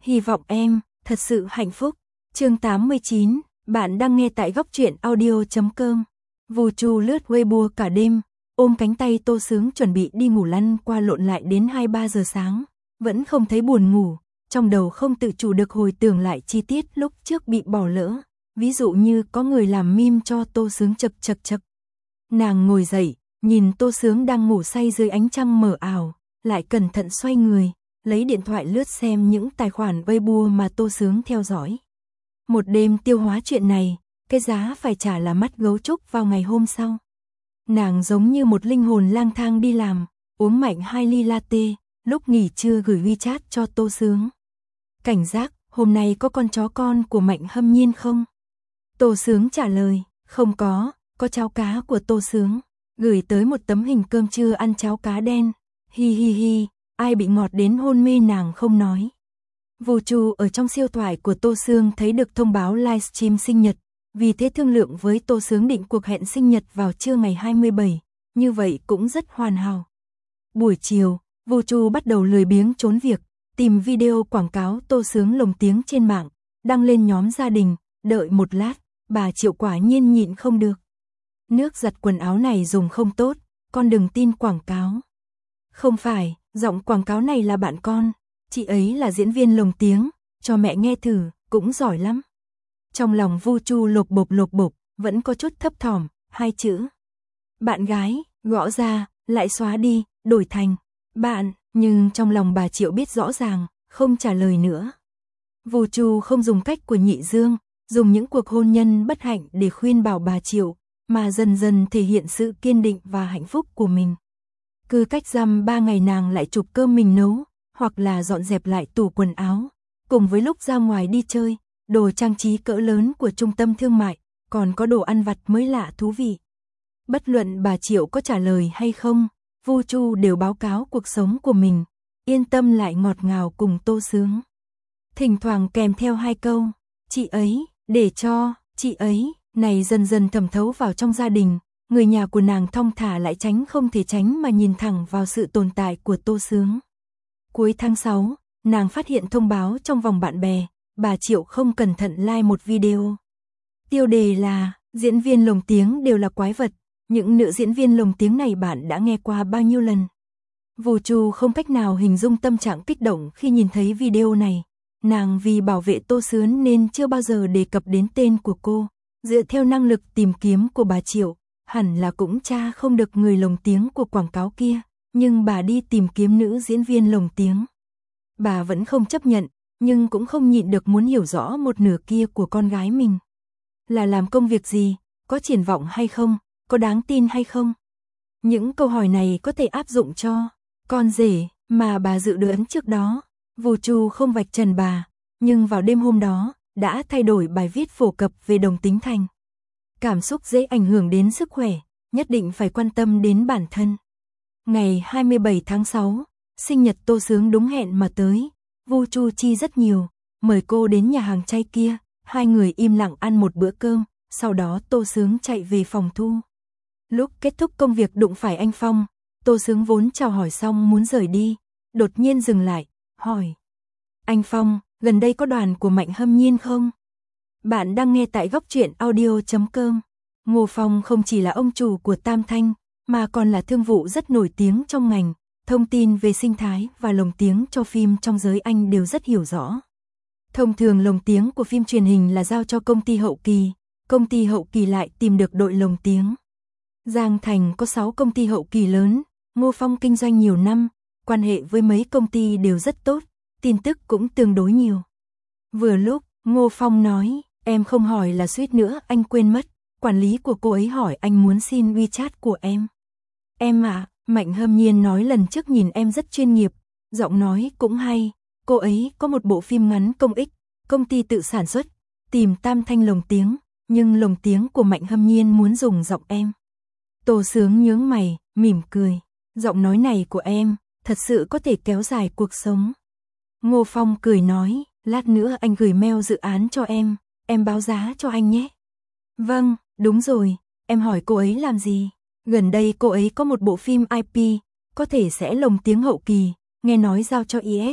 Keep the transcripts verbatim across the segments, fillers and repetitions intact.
Hy vọng em thật sự hạnh phúc. Chương tám mươi chín, bạn đang nghe tại góc truyện audio chấm com. Vu Chu lướt Weibo cả đêm, ôm cánh tay Tô Sướng chuẩn bị đi ngủ, lăn qua lộn lại đến hai ba giờ sáng, vẫn không thấy buồn ngủ, trong đầu không tự chủ được hồi tưởng lại chi tiết lúc trước bị bỏ lỡ, ví dụ như có người làm meme cho Tô Sướng chật chật chật. Nàng ngồi dậy, nhìn Tô Sướng đang ngủ say dưới ánh trăng mờ ảo, lại cẩn thận xoay người, lấy điện thoại lướt xem những tài khoản Weibo mà Tô Sướng theo dõi. Một đêm tiêu hóa chuyện này, cái giá phải trả là mắt gấu trúc vào ngày hôm sau. Nàng giống như một linh hồn lang thang đi làm, uống mạnh hai ly latte, lúc nghỉ trưa gửi WeChat cho Tô Sướng. Cảnh giác, hôm nay có con chó con của Mạnh Hâm Nhiên không? Tô Sướng trả lời, không có, có cháo cá của Tô Sướng. Gửi tới một tấm hình cơm trưa ăn cháo cá đen. Hi hi hi, ai bị ngọt đến hôn mê nàng không nói. Vu Chu ở trong siêu thoại của Tô Sướng thấy được thông báo livestream sinh nhật, vì thế thương lượng với Tô Sướng định cuộc hẹn sinh nhật vào trưa ngày hai mươi bảy, như vậy cũng rất hoàn hảo. Buổi chiều, Vu Chu bắt đầu lười biếng trốn việc, tìm video quảng cáo Tô Sướng lồng tiếng trên mạng, đăng lên nhóm gia đình, đợi một lát, bà Triệu quả nhiên nhịn không được. Nước giặt quần áo này dùng không tốt, con đừng tin quảng cáo. Không phải, giọng quảng cáo này là bạn con, chị ấy là diễn viên lồng tiếng, cho mẹ nghe thử, cũng giỏi lắm. Trong lòng Vu Chu lột bột lột bột, vẫn có chút thấp thỏm, hai chữ. Bạn gái, gõ ra, lại xóa đi, đổi thành, bạn, nhưng trong lòng bà Triệu biết rõ ràng, không trả lời nữa. Vu Chu không dùng cách của Nhị Dương, dùng những cuộc hôn nhân bất hạnh để khuyên bảo bà Triệu, mà dần dần thể hiện sự kiên định và hạnh phúc của mình. Cứ cách dăm ba ngày nàng lại chụp cơm mình nấu, hoặc là dọn dẹp lại tủ quần áo, cùng với lúc ra ngoài đi chơi, đồ trang trí cỡ lớn của trung tâm thương mại, còn có đồ ăn vặt mới lạ thú vị. Bất luận bà Triệu có trả lời hay không, Vu Chu đều báo cáo cuộc sống của mình, yên tâm lại ngọt ngào cùng Tô Sướng. Thỉnh thoảng kèm theo hai câu, chị ấy, để cho, chị ấy, này dần dần thẩm thấu vào trong gia đình, người nhà của nàng thong thả lại tránh không thể tránh mà nhìn thẳng vào sự tồn tại của Tô Sướng. Cuối tháng sáu, nàng phát hiện thông báo trong vòng bạn bè, bà Triệu không cẩn thận like một video. Tiêu đề là, diễn viên lồng tiếng đều là quái vật, những nữ diễn viên lồng tiếng này bạn đã nghe qua bao nhiêu lần. Vu Chu không cách nào hình dung tâm trạng kích động khi nhìn thấy video này, nàng vì bảo vệ Tô Sướng nên chưa bao giờ đề cập đến tên của cô, dựa theo năng lực tìm kiếm của bà Triệu, hẳn là cũng tra không được người lồng tiếng của quảng cáo kia, nhưng bà đi tìm kiếm nữ diễn viên lồng tiếng. Bà vẫn không chấp nhận, nhưng cũng không nhịn được muốn hiểu rõ một nửa kia của con gái mình. Là làm công việc gì, có triển vọng hay không, có đáng tin hay không? Những câu hỏi này có thể áp dụng cho con rể mà bà dự đoán trước đó. Vu Chu không vạch trần bà, nhưng vào đêm hôm đó, đã thay đổi bài viết phổ cập về đồng tính thành. Cảm xúc dễ ảnh hưởng đến sức khỏe, nhất định phải quan tâm đến bản thân. Ngày hai mươi bảy tháng sáu, sinh nhật Tô Sướng đúng hẹn mà tới, Vu Chu chi rất nhiều, mời cô đến nhà hàng chay kia, hai người im lặng ăn một bữa cơm, sau đó Tô Sướng chạy về phòng thu. Lúc kết thúc công việc đụng phải anh Phong, Tô Sướng vốn chào hỏi xong muốn rời đi, đột nhiên dừng lại, hỏi. Anh Phong, gần đây có đoàn của Mạnh Hâm Nhiên không? Bạn đang nghe tại góc truyện audio chấm com. Ngô Phong không chỉ là ông chủ của Tam Thanh, mà còn là thương vụ rất nổi tiếng trong ngành, thông tin về sinh thái và lồng tiếng cho phim trong giới Anh đều rất hiểu rõ. Thông thường lồng tiếng của phim truyền hình là giao cho công ty hậu kỳ, công ty hậu kỳ lại tìm được đội lồng tiếng. Giang Thành có sáu công ty hậu kỳ lớn, Ngô Phong kinh doanh nhiều năm, quan hệ với mấy công ty đều rất tốt, tin tức cũng tương đối nhiều. Vừa lúc, Ngô Phong nói, em không hỏi là suýt nữa anh quên mất, quản lý của cô ấy hỏi anh muốn xin WeChat của em. Em ạ, à, Mạnh Hâm Nhiên nói lần trước nhìn em rất chuyên nghiệp, giọng nói cũng hay, cô ấy có một bộ phim ngắn công ích, công ty tự sản xuất, tìm Tam Thanh lồng tiếng, nhưng lồng tiếng của Mạnh Hâm Nhiên muốn dùng giọng em. Tô Sướng nhướng mày, mỉm cười, giọng nói này của em, thật sự có thể kéo dài cuộc sống. Ngô Phong cười nói, lát nữa anh gửi mail dự án cho em, em báo giá cho anh nhé. Vâng, đúng rồi, em hỏi cô ấy làm gì? Gần đây cô ấy có một bộ phim i pê, có thể sẽ lồng tiếng hậu kỳ, nghe nói giao cho i ét,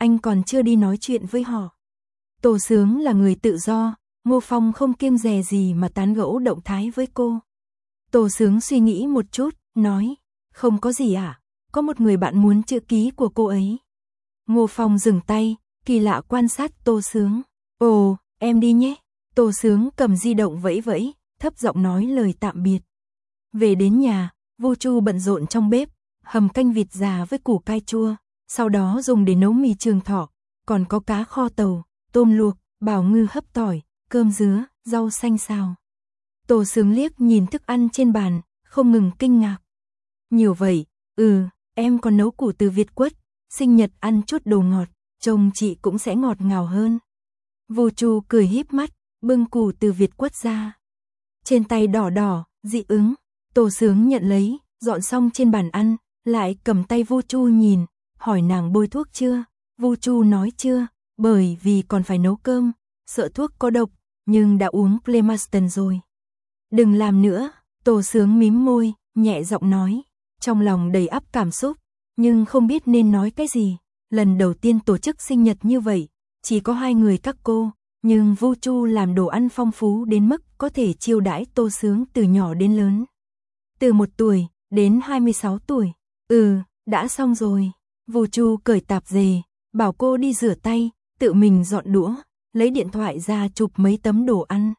anh còn chưa đi nói chuyện với họ. Tô Sướng là người tự do, Ngô Phong không kiêng dè gì mà tán gẫu động thái với cô. Tô Sướng suy nghĩ một chút, nói, không có gì ạ, à? Có một người bạn muốn chữ ký của cô ấy. Ngô Phong dừng tay, kỳ lạ quan sát Tô Sướng. Ồ, em đi nhé. Tô Sướng cầm di động vẫy vẫy, thấp giọng nói lời tạm biệt. Về đến nhà, Vu Chu bận rộn trong bếp, hầm canh vịt già với củ cai chua, sau đó dùng để nấu mì trường thọ, còn có cá kho tàu, tôm luộc, bào ngư hấp tỏi, cơm dứa, rau xanh xào. Tô Sướng liếc nhìn thức ăn trên bàn, không ngừng kinh ngạc. Nhiều vậy, ừ, em còn nấu củ từ Việt quất, sinh nhật ăn chút đồ ngọt, chồng chị cũng sẽ ngọt ngào hơn. Vu Chu cười híp mắt, bưng củ từ Việt quất ra. Trên tay đỏ đỏ, dị ứng, Tô Sướng nhận lấy, dọn xong trên bàn ăn, lại cầm tay Vu Chu nhìn, hỏi nàng bôi thuốc chưa. Vu Chu nói chưa, bởi vì còn phải nấu cơm, sợ thuốc có độc, nhưng đã uống Clemaston rồi. Đừng làm nữa, Tô Sướng mím môi, nhẹ giọng nói, trong lòng đầy ắp cảm xúc, nhưng không biết nên nói cái gì. Lần đầu tiên tổ chức sinh nhật như vậy, chỉ có hai người các cô, nhưng Vu Chu làm đồ ăn phong phú đến mức có thể chiêu đãi Tô Sướng từ nhỏ đến lớn. Từ một tuổi đến hai mươi sáu tuổi. Ừ, đã xong rồi. Vu Chu cởi tạp dề, bảo cô đi rửa tay, tự mình dọn đũa, lấy điện thoại ra chụp mấy tấm đồ ăn.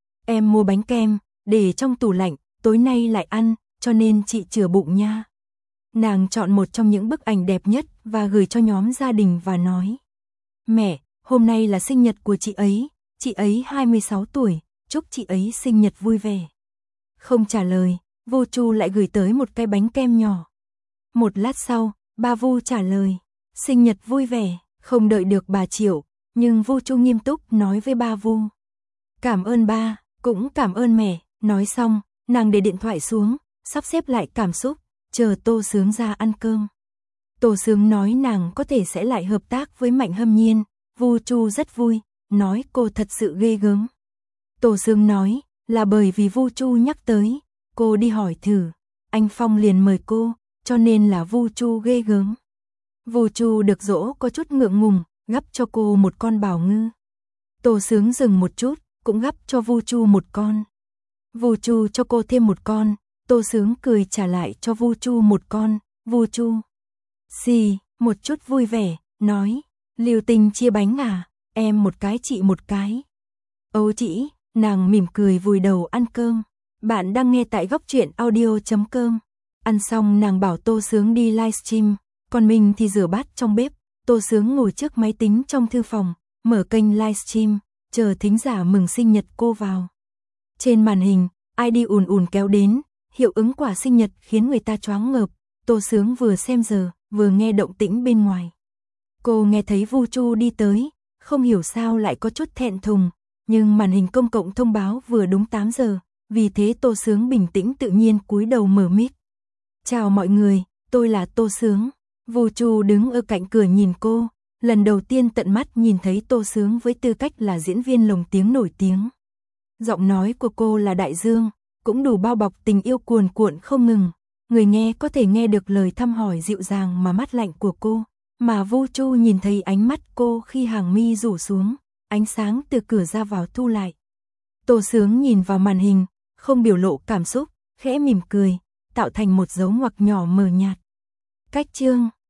Em mua bánh kem, để trong tủ lạnh, tối nay lại ăn, cho nên chị chừa bụng nha. Nàng chọn một trong những bức ảnh đẹp nhất và gửi cho nhóm gia đình và nói. Mẹ, hôm nay là sinh nhật của chị ấy, chị ấy hai mươi sáu tuổi, chúc chị ấy sinh nhật vui vẻ. Không trả lời, Vu Chu lại gửi tới một cái bánh kem nhỏ. Một lát sau, ba Vu trả lời, sinh nhật vui vẻ, không đợi được bà Triệu, nhưng Vu Chu nghiêm túc nói với ba Vu. Cảm ơn ba, cũng cảm ơn mẹ, nói xong, nàng để điện thoại xuống, sắp xếp lại cảm xúc, chờ Tô Sướng ra ăn cơm. Tô Sướng nói nàng có thể sẽ lại hợp tác với Mạnh Hâm Nhiên, Vu Chu rất vui, nói cô thật sự ghê gớm. Tô Sướng nói, là bởi vì Vu Chu nhắc tới, cô đi hỏi thử, anh Phong liền mời cô, cho nên là Vu Chu ghê gớm. Vu Chu được dỗ có chút ngượng ngùng, gắp cho cô một con bào ngư. Tô Sướng dừng một chút, cũng gắp cho Vu Chu một con. Vu Chu cho cô thêm một con, Tô Sướng cười trả lại cho Vu Chu một con. Vu Chu xì, một chút vui vẻ, nói, Lưu Tình chia bánh à, em một cái chị một cái. Âu chỉ, nàng mỉm cười vùi đầu ăn cơm. Bạn đang nghe tại góc truyện audio chấm com. Ăn xong nàng bảo Tô Sướng đi livestream, còn mình thì rửa bát trong bếp. Tô Sướng ngồi trước máy tính trong thư phòng, mở kênh livestream, chờ thính giả mừng sinh nhật cô vào. Trên màn hình, i đê ùn ùn kéo đến, hiệu ứng quả sinh nhật khiến người ta choáng ngợp. Tô Sướng vừa xem giờ, vừa nghe động tĩnh bên ngoài. Cô nghe thấy Vu Chu đi tới, không hiểu sao lại có chút thẹn thùng, nhưng màn hình công cộng thông báo vừa đúng tám giờ, vì thế Tô Sướng bình tĩnh tự nhiên cúi đầu mở mic. Chào mọi người, tôi là Tô Sướng. Vu Chu đứng ở cạnh cửa nhìn cô, lần đầu tiên tận mắt nhìn thấy Tô Sướng với tư cách là diễn viên lồng tiếng nổi tiếng. Giọng nói của cô là đại dương, cũng đủ bao bọc tình yêu cuồn cuộn không ngừng. Người nghe có thể nghe được lời thăm hỏi dịu dàng mà mát lạnh của cô, mà Vu Chu nhìn thấy ánh mắt cô khi hàng mi rủ xuống, ánh sáng từ cửa ra vào thu lại. Tô Sướng nhìn vào màn hình, không biểu lộ cảm xúc, khẽ mỉm cười, tạo thành một dấu ngoặc nhỏ mờ nhạt. Cách chương